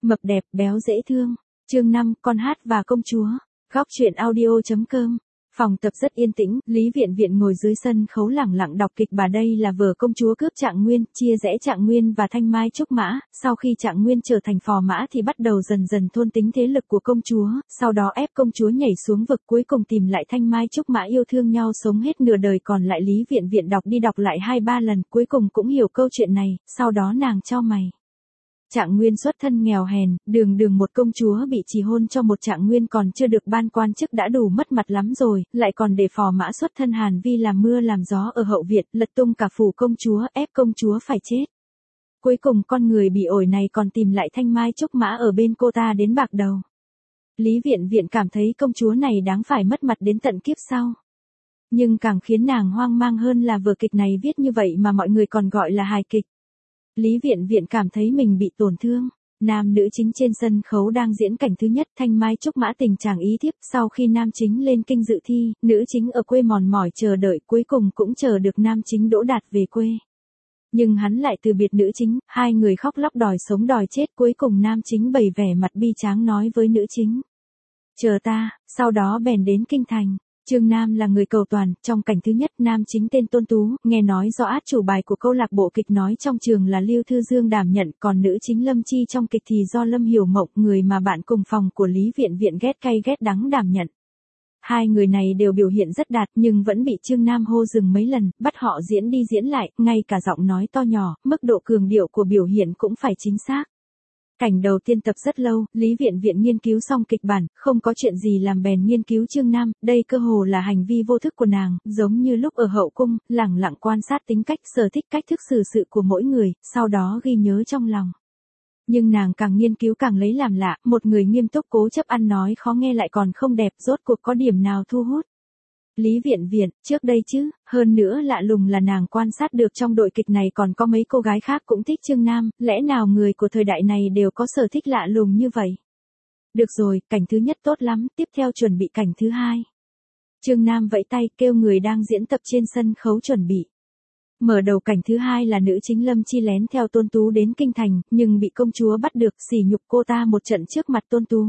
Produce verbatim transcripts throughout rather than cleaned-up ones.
Mập đẹp, béo dễ thương. Chương năm, con hát và công chúa. Góc truyện audio chấm com. Phòng tập rất yên tĩnh, Lý Viện Viện ngồi dưới sân khấu lẳng lặng đọc kịch bà. Đây là vở Công chúa cướp Trạng Nguyên, chia rẽ Trạng Nguyên và Thanh Mai Trúc Mã. Sau khi Trạng Nguyên trở thành phò mã thì bắt đầu dần dần thôn tính thế lực của công chúa, sau đó ép công chúa nhảy xuống vực, cuối cùng tìm lại Thanh Mai Trúc Mã yêu thương nhau sống hết nửa đời. Còn lại Lý Viện Viện đọc đi đọc lại hai ba lần, cuối cùng cũng hiểu câu chuyện này, sau đó nàng chau mày. Trạng Nguyên xuất thân nghèo hèn, đường đường một công chúa bị trì hôn cho một Trạng Nguyên còn chưa được ban quan chức đã đủ mất mặt lắm rồi, lại còn để phò mã xuất thân Hàn Vi làm mưa làm gió ở hậu viện, lật tung cả phủ công chúa, ép công chúa phải chết. Cuối cùng con người bị ổi này còn tìm lại Thanh Mai Trúc Mã ở bên cô ta đến bạc đầu. Lý Viện Viện cảm thấy công chúa này đáng phải mất mặt đến tận kiếp sau. Nhưng càng khiến nàng hoang mang hơn là vở kịch này viết như vậy mà mọi người còn gọi là hài kịch. Lý Viện Viện cảm thấy mình bị tổn thương. Nam nữ chính trên sân khấu đang diễn cảnh thứ nhất, Thanh Mai Trúc Mã tình chàng ý thiếp. Sau khi nam chính lên kinh dự thi, nữ chính ở quê mòn mỏi chờ đợi, cuối cùng cũng chờ được nam chính đỗ đạt về quê. Nhưng hắn lại từ biệt nữ chính, hai người khóc lóc đòi sống đòi chết, cuối cùng nam chính bày vẻ mặt bi tráng nói với nữ chính: chờ ta, sau đó bèn đến kinh thành. Trương Nam là người cầu toàn, trong cảnh thứ nhất nam chính tên Tôn Tú, nghe nói do át chủ bài của câu lạc bộ kịch nói trong trường là Lưu Thư Dương đảm nhận, còn nữ chính Lâm Chi trong kịch thì do Lâm Hiểu Mộng, người mà bạn cùng phòng của Lý Viện Viện ghét cay ghét đắng đảm nhận. Hai người này đều biểu hiện rất đạt nhưng vẫn bị Trương Nam hô dừng mấy lần, bắt họ diễn đi diễn lại, ngay cả giọng nói to nhỏ, mức độ cường điệu của biểu hiện cũng phải chính xác. Cảnh đầu tiên tập rất lâu, Lý Viện Viện nghiên cứu xong kịch bản, không có chuyện gì làm bèn nghiên cứu Trương Nam, đây cơ hồ là hành vi vô thức của nàng, giống như lúc ở hậu cung, lẳng lặng quan sát tính cách, sở thích, cách thức xử sự của mỗi người, sau đó ghi nhớ trong lòng. Nhưng nàng càng nghiên cứu càng lấy làm lạ, một người nghiêm túc cố chấp ăn nói khó nghe lại còn không đẹp, rốt cuộc có điểm nào thu hút. Lý Viện Viện, trước đây chứ, hơn nữa lạ lùng là nàng quan sát được trong đội kịch này còn có mấy cô gái khác cũng thích Trương Nam, lẽ nào người của thời đại này đều có sở thích lạ lùng như vậy? Được rồi, cảnh thứ nhất tốt lắm, tiếp theo chuẩn bị cảnh thứ hai. Trương Nam vẫy tay kêu người đang diễn tập trên sân khấu chuẩn bị. Mở đầu cảnh thứ hai là nữ chính Lâm Chi lén theo Tôn Tú đến kinh thành, nhưng bị công chúa bắt được, sỉ nhục cô ta một trận trước mặt Tôn Tú.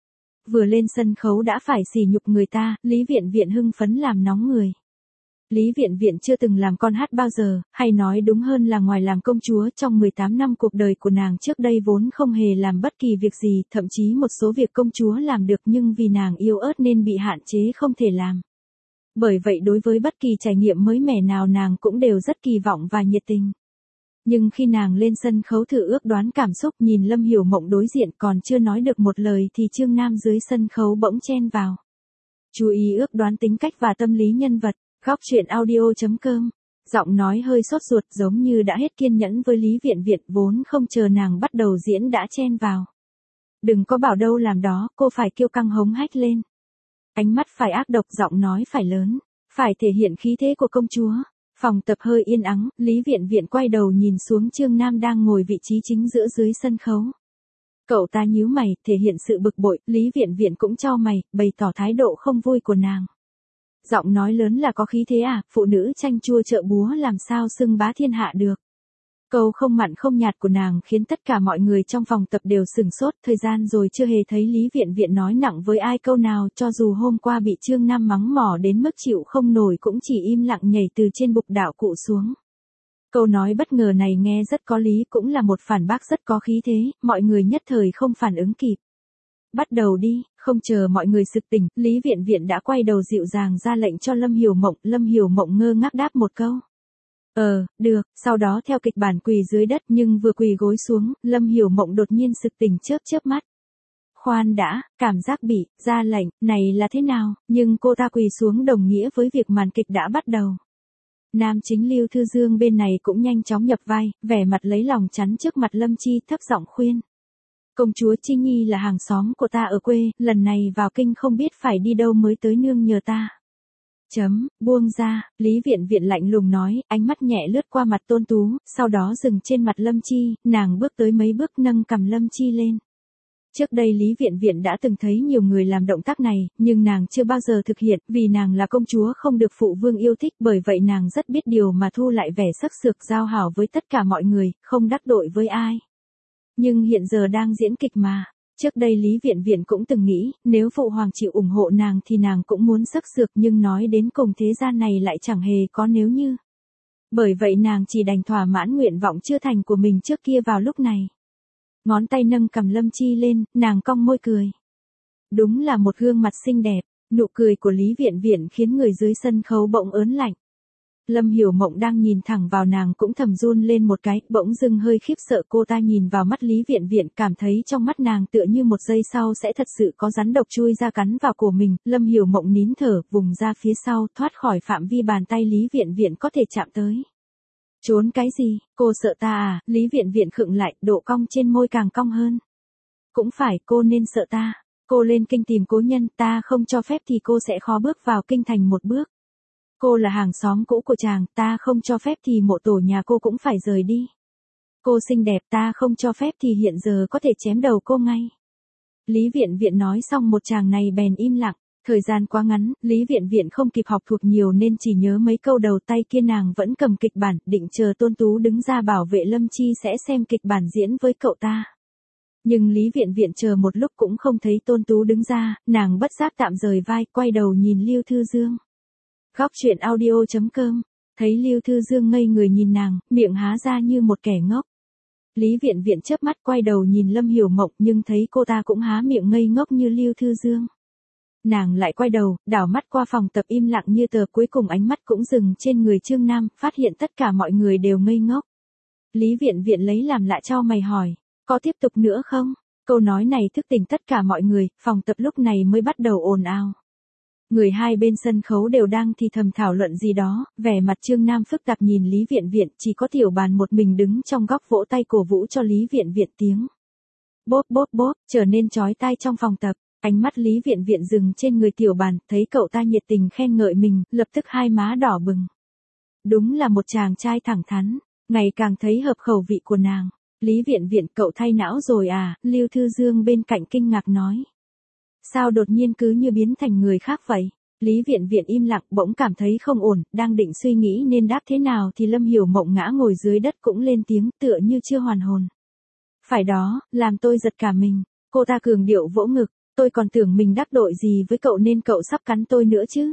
Vừa lên sân khấu đã phải sỉ nhục người ta, Lý Viện Viện hưng phấn làm nóng người. Lý Viện Viện chưa từng làm con hát bao giờ, hay nói đúng hơn là ngoài làm công chúa trong mười tám năm cuộc đời của nàng trước đây vốn không hề làm bất kỳ việc gì, thậm chí một số việc công chúa làm được nhưng vì nàng yếu ớt nên bị hạn chế không thể làm. Bởi vậy đối với bất kỳ trải nghiệm mới mẻ nào nàng cũng đều rất kỳ vọng và nhiệt tình. Nhưng khi nàng lên sân khấu thử ước đoán cảm xúc nhìn Lâm Hiểu Mộng đối diện còn chưa nói được một lời thì Trương Nam dưới sân khấu bỗng chen vào. Chú ý ước đoán tính cách và tâm lý nhân vật, góc truyện audio chấm com. Giọng nói hơi sốt ruột giống như đã hết kiên nhẫn với Lý Viện Viện vốn không chờ nàng bắt đầu diễn đã chen vào. Đừng có bảo đâu làm đó, cô phải kiêu căng hống hách lên. Ánh mắt phải ác độc, giọng nói phải lớn, phải thể hiện khí thế của công chúa. Phòng tập hơi yên ắng, Lý Viện Viện quay đầu nhìn xuống Trương Nam đang ngồi vị trí chính giữa dưới sân khấu. Cậu ta nhíu mày, thể hiện sự bực bội, Lý Viện Viện cũng chau mày, bày tỏ thái độ không vui của nàng. Giọng nói lớn là có khí thế à, phụ nữ chanh chua chợ búa làm sao xưng bá thiên hạ được. Câu không mặn không nhạt của nàng khiến tất cả mọi người trong phòng tập đều sửng sốt, thời gian rồi chưa hề thấy Lý Viện Viện nói nặng với ai câu nào, cho dù hôm qua bị Trương Nam mắng mỏ đến mức chịu không nổi cũng chỉ im lặng nhảy từ trên bục đạo cụ xuống. Câu nói bất ngờ này nghe rất có lý, cũng là một phản bác rất có khí thế, mọi người nhất thời không phản ứng kịp. Bắt đầu đi, không chờ mọi người sực tỉnh, Lý Viện Viện đã quay đầu dịu dàng ra lệnh cho Lâm Hiểu Mộng, Lâm Hiểu Mộng ngơ ngác đáp một câu. Ờ, được, sau đó theo kịch bản quỳ dưới đất nhưng vừa quỳ gối xuống, Lâm Hiểu Mộng đột nhiên sực tỉnh chớp chớp mắt. Khoan đã, cảm giác bị, ra lệnh, này là thế nào, nhưng cô ta quỳ xuống đồng nghĩa với việc màn kịch đã bắt đầu. Nam chính Lưu Thư Dương bên này cũng nhanh chóng nhập vai, vẻ mặt lấy lòng chắn trước mặt Lâm Chi thấp giọng khuyên. Công chúa Chi Nhi là hàng xóm của ta ở quê, lần này vào kinh không biết phải đi đâu mới tới nương nhờ ta. Chấm, buông ra, Lý Viện Viện lạnh lùng nói, ánh mắt nhẹ lướt qua mặt Tôn Tú, sau đó dừng trên mặt Lâm Chi, nàng bước tới mấy bước nâng cằm Lâm Chi lên. Trước đây Lý Viện Viện đã từng thấy nhiều người làm động tác này, nhưng nàng chưa bao giờ thực hiện, vì nàng là công chúa không được phụ vương yêu thích, bởi vậy nàng rất biết điều mà thu lại vẻ sắc sược giao hảo với tất cả mọi người, không đắc tội với ai. Nhưng hiện giờ đang diễn kịch mà. Trước đây Lý Viện Viện cũng từng nghĩ, nếu Phụ Hoàng chịu ủng hộ nàng thì nàng cũng muốn sức sược, nhưng nói đến cùng thế gian này lại chẳng hề có nếu như. Bởi vậy nàng chỉ đành thỏa mãn nguyện vọng chưa thành của mình trước kia vào lúc này. Ngón tay nâng cằm Lâm Chi lên, nàng cong môi cười. Đúng là một gương mặt xinh đẹp, nụ cười của Lý Viện Viện khiến người dưới sân khấu bỗng ớn lạnh. Lâm Hiểu Mộng đang nhìn thẳng vào nàng cũng thầm run lên một cái, bỗng dưng hơi khiếp sợ. Cô ta nhìn vào mắt Lý Viện Viện, cảm thấy trong mắt nàng tựa như một giây sau sẽ thật sự có rắn độc chui ra cắn vào cổ mình. Lâm Hiểu Mộng nín thở, vùng ra phía sau, thoát khỏi phạm vi bàn tay Lý Viện Viện có thể chạm tới. Trốn cái gì, cô sợ ta à? Lý Viện Viện khựng lại, độ cong trên môi càng cong hơn. Cũng phải, cô nên sợ ta. Cô lên kinh tìm cố nhân, ta không cho phép thì cô sẽ khó bước vào kinh thành một bước. Cô là hàng xóm cũ của chàng, ta không cho phép thì mộ tổ nhà cô cũng phải rời đi. Cô xinh đẹp, ta không cho phép thì hiện giờ có thể chém đầu cô ngay. Lý Viện Viện nói xong một chàng này bèn im lặng. Thời gian quá ngắn, Lý Viện Viện không kịp học thuộc nhiều nên chỉ nhớ mấy câu đầu, tay kia nàng vẫn cầm kịch bản, định chờ Tôn Tú đứng ra bảo vệ Lâm Chi sẽ xem kịch bản diễn với cậu ta. Nhưng Lý Viện Viện chờ một lúc cũng không thấy Tôn Tú đứng ra, nàng bất giác tạm rời vai, quay đầu nhìn Lưu Thư Dương. Góc truyện audio chấm com, thấy Lưu Thư Dương ngây người nhìn nàng, miệng há ra như một kẻ ngốc. Lý Viện Viện chớp mắt quay đầu nhìn Lâm Hiểu Mộng nhưng thấy cô ta cũng há miệng ngây ngốc như Lưu Thư Dương. Nàng lại quay đầu, đảo mắt qua phòng tập im lặng như tờ, cuối cùng ánh mắt cũng dừng trên người Trương Nam, phát hiện tất cả mọi người đều ngây ngốc. Lý Viện Viện lấy làm lạ chau mày hỏi, có tiếp tục nữa không? Câu nói này thức tỉnh tất cả mọi người, phòng tập lúc này mới bắt đầu ồn ào. Người hai bên sân khấu đều đang thì thầm thảo luận gì đó, vẻ mặt Trương Nam phức tạp nhìn Lý Viện Viện, chỉ có Tiểu Bàn một mình đứng trong góc vỗ tay cổ vũ cho Lý Viện Viện. Tiếng bốp bốp bốp trở nên chói tai trong phòng tập. Ánh mắt Lý Viện Viện dừng trên người Tiểu Bàn, thấy cậu ta nhiệt tình khen ngợi mình, lập tức hai má đỏ bừng. Đúng là một chàng trai thẳng thắn, ngày càng thấy hợp khẩu vị của nàng. Lý Viện Viện, cậu thay não rồi à? Lưu Thư Dương bên cạnh kinh ngạc nói. Sao đột nhiên cứ như biến thành người khác vậy? Lý Viện Viện im lặng, bỗng cảm thấy không ổn, đang định suy nghĩ nên đáp thế nào thì Lâm Hiểu Mộng ngã ngồi dưới đất cũng lên tiếng, tựa như chưa hoàn hồn. Phải đó, làm tôi giật cả mình. Cô ta cường điệu vỗ ngực. Tôi còn tưởng mình đắc tội gì với cậu nên cậu sắp cắn tôi nữa chứ.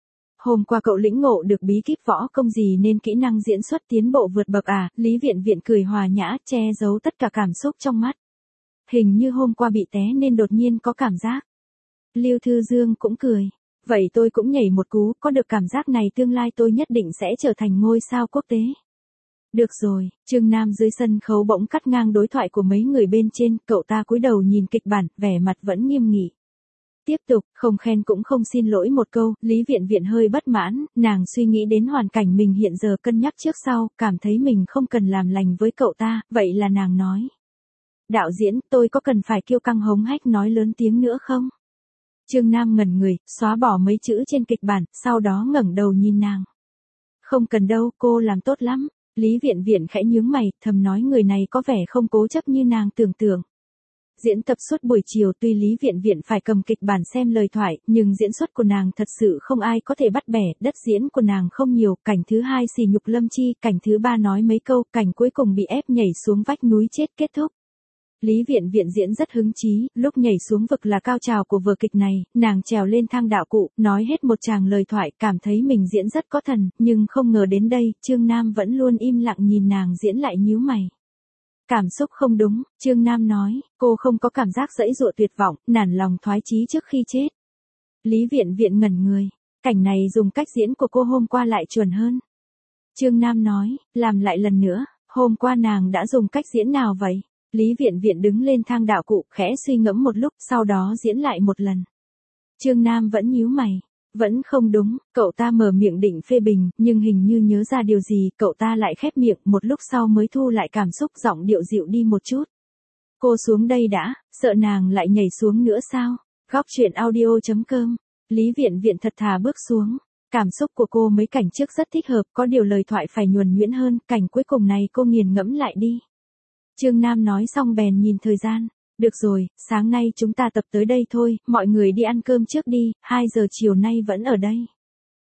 Hôm qua cậu lĩnh ngộ được bí kíp võ công gì nên kỹ năng diễn xuất tiến bộ vượt bậc à? Lý Viện Viện cười hòa nhã, che giấu tất cả cảm xúc trong mắt. Hình như hôm qua bị té nên đột nhiên có cảm giác. Lưu Thư Dương cũng cười. Vậy tôi cũng nhảy một cú, có được cảm giác này tương lai tôi nhất định sẽ trở thành ngôi sao quốc tế. Được rồi, Trương Nam dưới sân khấu bỗng cắt ngang đối thoại của mấy người bên trên, cậu ta cúi đầu nhìn kịch bản, vẻ mặt vẫn nghiêm nghị. Tiếp tục, không khen cũng không xin lỗi một câu. Lý Viện Viện hơi bất mãn, nàng suy nghĩ đến hoàn cảnh mình hiện giờ, cân nhắc trước sau, cảm thấy mình không cần làm lành với cậu ta, vậy là nàng nói. Đạo diễn, tôi có cần phải kiêu căng hống hách nói lớn tiếng nữa không? Trương Nam ngẩn người, xóa bỏ mấy chữ trên kịch bản, sau đó ngẩng đầu nhìn nàng. Không cần đâu, cô làm tốt lắm. Lý Viện Viện khẽ nhướng mày, thầm nói người này có vẻ không cố chấp như nàng tưởng tượng. Diễn tập suốt buổi chiều, tuy Lý Viện Viện phải cầm kịch bản xem lời thoại, nhưng diễn xuất của nàng thật sự không ai có thể bắt bẻ, đất diễn của nàng không nhiều, cảnh thứ hai xì nhục Lâm Chi, cảnh thứ ba nói mấy câu, cảnh cuối cùng bị ép nhảy xuống vách núi chết kết thúc. Lý Viện Viện diễn rất hứng chí, lúc nhảy xuống vực là cao trào của vở kịch này, nàng trèo lên thang đạo cụ, nói hết một tràng lời thoại, cảm thấy mình diễn rất có thần, nhưng không ngờ đến đây, Trương Nam vẫn luôn im lặng nhìn nàng diễn lại nhíu mày. Cảm xúc không đúng, Trương Nam nói, cô không có cảm giác dẫy dụa tuyệt vọng, nản lòng thoái chí trước khi chết. Lý Viện Viện ngẩn người, cảnh này dùng cách diễn của cô hôm qua lại chuẩn hơn. Trương Nam nói, làm lại lần nữa, hôm qua nàng đã dùng cách diễn nào vậy? Lý Viện Viện đứng lên thang đạo cụ, khẽ suy ngẫm một lúc, sau đó diễn lại một lần. Trương Nam vẫn nhíu mày, vẫn không đúng, cậu ta mở miệng định phê bình, nhưng hình như nhớ ra điều gì, cậu ta lại khép miệng, một lúc sau mới thu lại cảm xúc, giọng điệu dịu đi một chút. Cô xuống đây đã, sợ nàng lại nhảy xuống nữa sao? Góc truyện audio chấm com, Lý Viện Viện thật thà bước xuống. Cảm xúc của cô mấy cảnh trước rất thích hợp, có điều lời thoại phải nhuần nhuyễn hơn, cảnh cuối cùng này cô nghiền ngẫm lại đi. Trương Nam nói xong bèn nhìn thời gian. Được rồi, sáng nay chúng ta tập tới đây thôi, mọi người đi ăn cơm trước đi, hai giờ chiều nay vẫn ở đây.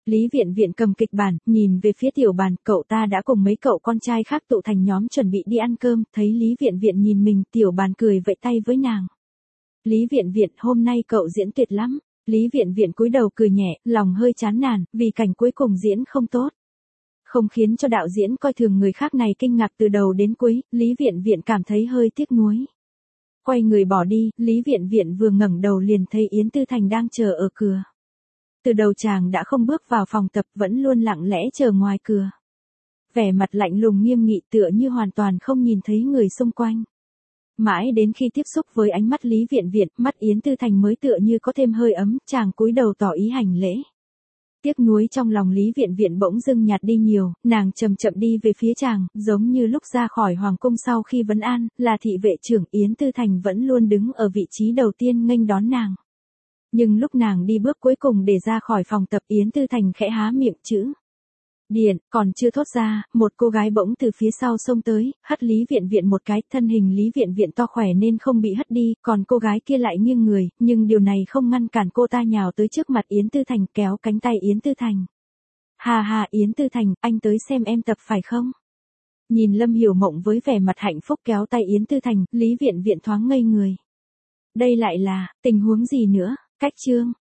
Lý Viện Viện cầm kịch bản, nhìn về phía tiểu bàn, cậu ta đã cùng mấy cậu con trai khác tụ thành nhóm chuẩn bị đi ăn cơm, thấy Lý Viện Viện nhìn mình, tiểu bàn cười vẫy tay với nàng. Lý Viện Viện, hôm nay cậu diễn tuyệt lắm. Lý Viện Viện cúi đầu cười nhẹ, lòng hơi chán nản, vì cảnh cuối cùng diễn không tốt. Không khiến cho đạo diễn coi thường người khác này kinh ngạc từ đầu đến cuối, Lý Viện Viện cảm thấy hơi tiếc nuối. Quay người bỏ đi, Lý Viện Viện vừa ngẩng đầu liền thấy Yến Tư Thành đang chờ ở cửa. Từ đầu chàng đã không bước vào phòng tập, vẫn luôn lặng lẽ chờ ngoài cửa. Vẻ mặt lạnh lùng nghiêm nghị, tựa như hoàn toàn không nhìn thấy người xung quanh. Mãi đến khi tiếp xúc với ánh mắt Lý Viện Viện, mắt Yến Tư Thành mới tựa như có thêm hơi ấm, chàng cúi đầu tỏ ý hành lễ. Tiếc nuối trong lòng Lý Viện Viện bỗng dưng nhạt đi nhiều, nàng chậm chậm đi về phía chàng, giống như lúc ra khỏi hoàng cung sau khi vấn an, là thị vệ trưởng Yến Tư Thành vẫn luôn đứng ở vị trí đầu tiên nghênh đón nàng. Nhưng lúc nàng đi bước cuối cùng để ra khỏi phòng tập, Yến Tư Thành khẽ há miệng chữ điện, còn chưa thốt ra, một cô gái bỗng từ phía sau xông tới, hất Lý Viện Viện một cái, thân hình Lý Viện Viện to khỏe nên không bị hất đi, còn cô gái kia lại nghiêng người, nhưng điều này không ngăn cản cô ta nhào tới trước mặt Yến Tư Thành, kéo cánh tay Yến Tư Thành. Hà hà Yến Tư Thành, anh tới xem em tập phải không? Nhìn Lâm Hiểu Mộng với vẻ mặt hạnh phúc kéo tay Yến Tư Thành, Lý Viện Viện thoáng ngây người. Đây lại là tình huống gì nữa? Cách chương